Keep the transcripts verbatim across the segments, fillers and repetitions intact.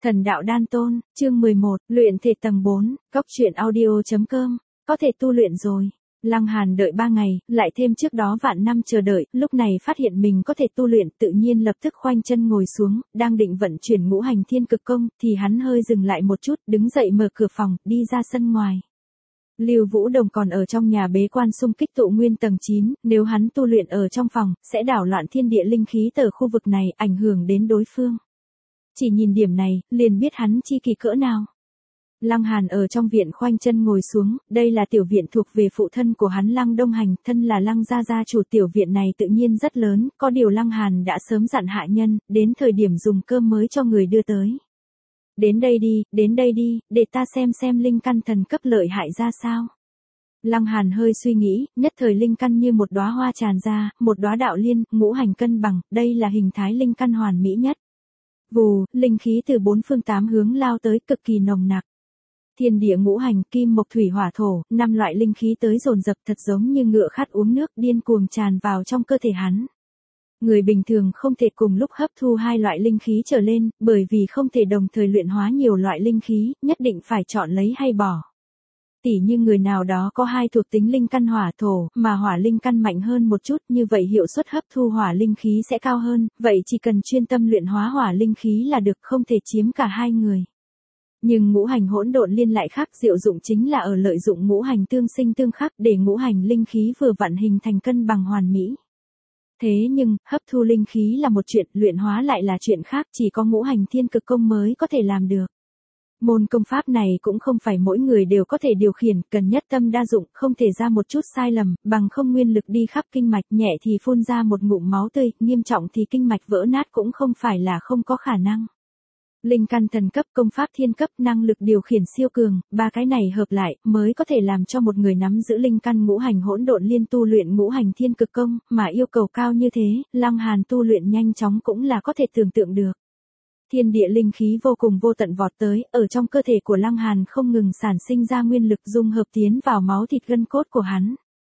Thần đạo đan tôn, chương mười một, luyện thể tầng bốn, góc truyện audio chấm com, có thể tu luyện rồi. Lăng Hàn đợi ba ngày, lại thêm trước đó vạn năm chờ đợi, lúc này phát hiện mình có thể tu luyện, tự nhiên lập tức khoanh chân ngồi xuống, đang định vận chuyển ngũ hành thiên cực công, thì hắn hơi dừng lại một chút, đứng dậy mở cửa phòng, đi ra sân ngoài. Lưu Vũ Đồng còn ở trong nhà bế quan xung kích tụ nguyên tầng chín, nếu hắn tu luyện ở trong phòng, sẽ đảo loạn thiên địa linh khí từ khu vực này, ảnh hưởng đến đối phương. Chỉ nhìn điểm này, liền biết hắn chi kỳ cỡ nào. Lăng Hàn ở trong viện khoanh chân ngồi xuống, đây là tiểu viện thuộc về phụ thân của hắn Lăng Đông Hành, thân là Lăng gia gia chủ, tiểu viện này tự nhiên rất lớn, có điều Lăng Hàn đã sớm dặn hạ nhân, đến thời điểm dùng cơm mới cho người đưa tới. Đến đây đi, đến đây đi, để ta xem xem linh căn thần cấp lợi hại ra sao. Lăng Hàn hơi suy nghĩ, nhất thời linh căn như một đóa hoa tràn ra, một đóa đạo liên, ngũ hành cân bằng, đây là hình thái linh căn hoàn mỹ nhất. Vù, linh khí từ bốn phương tám hướng lao tới, cực kỳ nồng nặc. Thiên địa ngũ hành, kim mộc thủy hỏa thổ, năm loại linh khí tới dồn dập, thật giống như ngựa khát uống nước, điên cuồng tràn vào trong cơ thể hắn. Người bình thường không thể cùng lúc hấp thu hai loại linh khí trở lên, bởi vì không thể đồng thời luyện hóa nhiều loại linh khí, nhất định phải chọn lấy hay bỏ. Tỉ như người nào đó có hai thuộc tính linh căn hỏa thổ, mà hỏa linh căn mạnh hơn một chút, như vậy hiệu suất hấp thu hỏa linh khí sẽ cao hơn, vậy chỉ cần chuyên tâm luyện hóa hỏa linh khí là được, không thể chiếm cả hai người. Nhưng ngũ hành hỗn độn liên lại khác, diệu dụng chính là ở lợi dụng ngũ hành tương sinh tương khắc để ngũ hành linh khí vừa vặn hình thành cân bằng hoàn mỹ. Thế nhưng, hấp thu linh khí là một chuyện, luyện hóa lại là chuyện khác, chỉ có ngũ hành thiên cực công mới có thể làm được. Môn công pháp này cũng không phải mỗi người đều có thể điều khiển, cần nhất tâm đa dụng, không thể ra một chút sai lầm, bằng không nguyên lực đi khắp kinh mạch, nhẹ thì phun ra một ngụm máu tươi, nghiêm trọng thì kinh mạch vỡ nát cũng không phải là không có khả năng. Linh căn thần cấp, công pháp thiên cấp, năng lực điều khiển siêu cường, ba cái này hợp lại, mới có thể làm cho một người nắm giữ linh căn ngũ hành hỗn độn liên tu luyện ngũ hành thiên cực công, mà yêu cầu cao như thế, Lăng Hàn tu luyện nhanh chóng cũng là có thể tưởng tượng được. Thiên địa linh khí vô cùng vô tận vọt tới, ở trong cơ thể của Lăng Hàn không ngừng sản sinh ra nguyên lực dung hợp tiến vào máu thịt gân cốt của hắn.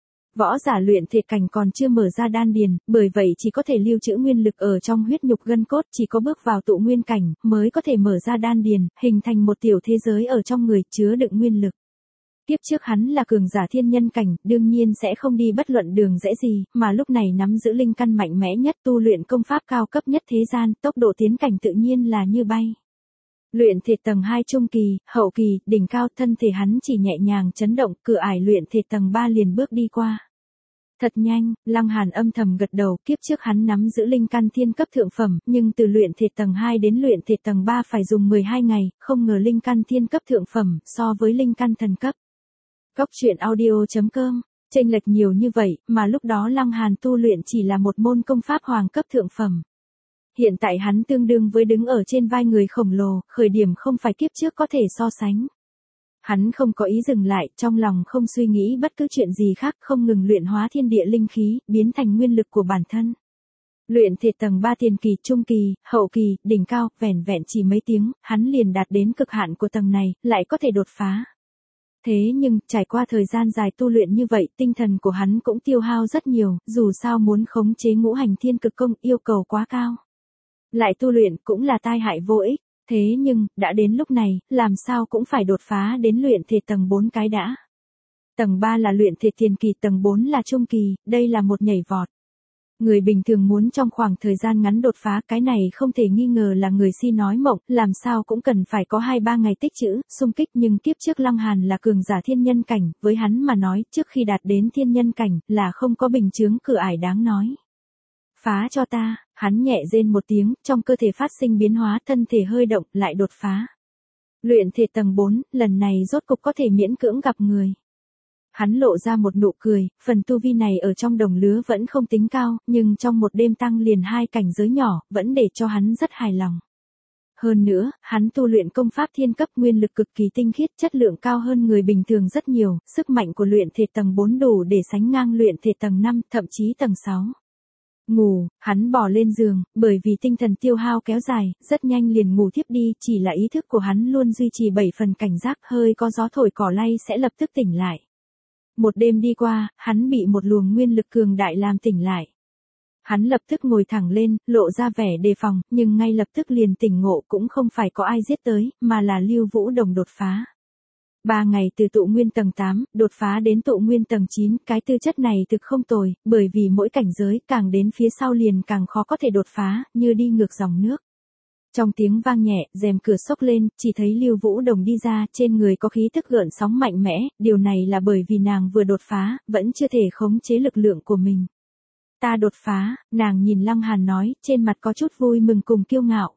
Võ giả luyện thể cảnh còn chưa mở ra đan điền, bởi vậy chỉ có thể lưu trữ nguyên lực ở trong huyết nhục gân cốt, chỉ có bước vào tụ nguyên cảnh, mới có thể mở ra đan điền, hình thành một tiểu thế giới ở trong người chứa đựng nguyên lực. Tiếp trước hắn là cường giả thiên nhân cảnh, đương nhiên sẽ không đi bất luận đường rẽ gì, mà lúc này nắm giữ linh căn mạnh mẽ nhất, tu luyện công pháp cao cấp nhất thế gian, tốc độ tiến cảnh tự nhiên là như bay. Luyện thể tầng hai trung kỳ, hậu kỳ, đỉnh cao, thân thể hắn chỉ nhẹ nhàng chấn động, cửa ải luyện thể tầng ba liền bước đi qua. Thật nhanh, Lăng Hàn âm thầm gật đầu, kiếp trước hắn nắm giữ linh căn thiên cấp thượng phẩm, nhưng từ luyện thể tầng hai đến luyện thể tầng ba phải dùng mười hai ngày, không ngờ linh căn thiên cấp thượng phẩm, so với linh căn thần cấp. Góc truyện audio chấm com, chênh lệch nhiều như vậy, mà lúc đó Lăng Hàn tu luyện chỉ là một môn công pháp hoàng cấp thượng phẩm. Hiện tại hắn tương đương với đứng ở trên vai người khổng lồ, khởi điểm không phải kiếp trước có thể so sánh. Hắn không có ý dừng lại, trong lòng không suy nghĩ bất cứ chuyện gì khác, không ngừng luyện hóa thiên địa linh khí, biến thành nguyên lực của bản thân. Luyện thể tầng ba tiền kỳ, trung kỳ, hậu kỳ, đỉnh cao, vẻn vẹn chỉ mấy tiếng, hắn liền đạt đến cực hạn của tầng này, lại có thể đột phá. Thế nhưng, trải qua thời gian dài tu luyện như vậy, tinh thần của hắn cũng tiêu hao rất nhiều, dù sao muốn khống chế ngũ hành thiên cực công yêu cầu quá cao. Lại tu luyện cũng là tai hại vô ích. Thế nhưng, đã đến lúc này, làm sao cũng phải đột phá đến luyện thể tầng bốn cái đã. Tầng ba là luyện thể tiền kỳ, tầng bốn là trung kỳ, đây là một nhảy vọt. Người bình thường muốn trong khoảng thời gian ngắn đột phá, cái này không thể nghi ngờ là người si nói mộng, làm sao cũng cần phải có hai ba ngày tích trữ, xung kích, nhưng kiếp trước Lăng Hàn là cường giả thiên nhân cảnh, với hắn mà nói, trước khi đạt đến thiên nhân cảnh, là không có bình chướng cửa ải đáng nói. Phá cho ta, hắn nhẹ rên một tiếng, trong cơ thể phát sinh biến hóa, thân thể hơi động, lại đột phá. Luyện thể tầng bốn, lần này rốt cục có thể miễn cưỡng gặp người. Hắn lộ ra một nụ cười, phần tu vi này ở trong đồng lứa vẫn không tính cao, nhưng trong một đêm tăng liền hai cảnh giới nhỏ, vẫn để cho hắn rất hài lòng. Hơn nữa, hắn tu luyện công pháp thiên cấp, nguyên lực cực kỳ tinh khiết, chất lượng cao hơn người bình thường rất nhiều, sức mạnh của luyện thể tầng bốn đủ để sánh ngang luyện thể tầng năm, thậm chí tầng sáu. Ngủ, hắn bò lên giường, bởi vì tinh thần tiêu hao kéo dài, rất nhanh liền ngủ thiếp đi, chỉ là ý thức của hắn luôn duy trì bảy phần cảnh giác, hơi có gió thổi cỏ lay sẽ lập tức tỉnh lại. Một đêm đi qua, hắn bị một luồng nguyên lực cường đại làm tỉnh lại. Hắn lập tức ngồi thẳng lên, lộ ra vẻ đề phòng, nhưng ngay lập tức liền tỉnh ngộ cũng không phải có ai giết tới, mà là Lưu Vũ Đồng đột phá. Ba ngày từ tụ nguyên tầng tám, đột phá đến tụ nguyên tầng chín, cái tư chất này thực không tồi, bởi vì mỗi cảnh giới càng đến phía sau liền càng khó có thể đột phá, như đi ngược dòng nước. Trong tiếng vang nhẹ, rèm cửa xốc lên, chỉ thấy Lưu Vũ Đồng đi ra, trên người có khí tức gợn sóng mạnh mẽ, điều này là bởi vì nàng vừa đột phá, vẫn chưa thể khống chế lực lượng của mình. Ta đột phá, nàng nhìn Lăng Hàn nói, trên mặt có chút vui mừng cùng kiêu ngạo.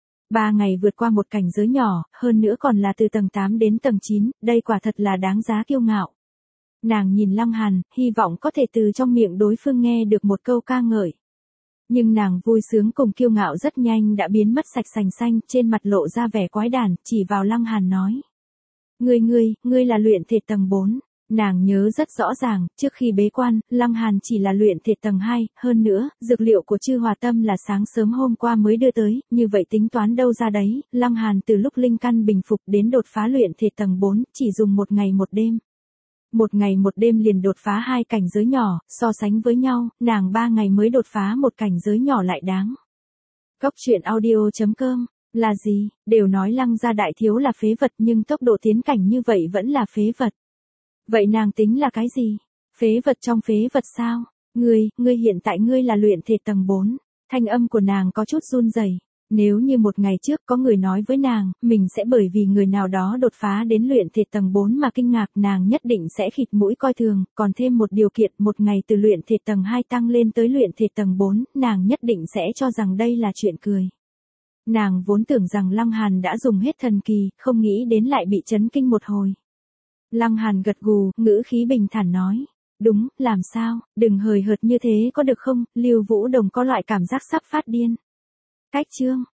Ba ngày vượt qua một cảnh giới nhỏ, hơn nữa còn là từ tầng tám đến tầng chín, đây quả thật là đáng giá kiêu ngạo. Nàng nhìn Lăng Hàn, hy vọng có thể từ trong miệng đối phương nghe được một câu ca ngợi. Nhưng nàng vui sướng cùng kiêu ngạo rất nhanh đã biến mất sạch sành xanh, trên mặt lộ ra vẻ quái đản, chỉ vào Lăng Hàn nói. Ngươi ngươi, ngươi là luyện thể tầng bốn. Nàng nhớ rất rõ ràng, trước khi bế quan, Lăng Hàn chỉ là luyện thể tầng hai, hơn nữa, dược liệu của Chư Hòa Tâm là sáng sớm hôm qua mới đưa tới, như vậy tính toán đâu ra đấy, Lăng Hàn từ lúc linh căn bình phục đến đột phá luyện thể tầng bốn, chỉ dùng một ngày một đêm. Một ngày một đêm liền đột phá hai cảnh giới nhỏ, so sánh với nhau, nàng ba ngày mới đột phá một cảnh giới nhỏ lại đáng. Góc truyện audio chấm com, là gì, đều nói Lăng gia đại thiếu là phế vật nhưng tốc độ tiến cảnh như vậy vẫn là phế vật. Vậy nàng tính là cái gì? Phế vật trong phế vật sao? Ngươi, ngươi hiện tại ngươi là luyện thể tầng bốn. Thanh âm của nàng có chút run rẩy. Nếu như một ngày trước có người nói với nàng, mình sẽ bởi vì người nào đó đột phá đến luyện thể tầng bốn mà kinh ngạc, nàng nhất định sẽ khịt mũi coi thường, còn thêm một điều kiện, một ngày từ luyện thể tầng hai tăng lên tới luyện thể tầng bốn, nàng nhất định sẽ cho rằng đây là chuyện cười. Nàng vốn tưởng rằng Lăng Hàn đã dùng hết thần kỳ, không nghĩ đến lại bị chấn kinh một hồi. Lăng Hàn gật gù, ngữ khí bình thản nói. Đúng, làm sao, đừng hời hợt như thế có được không, Lưu Vũ Đồng có loại cảm giác sắp phát điên. Cách chương.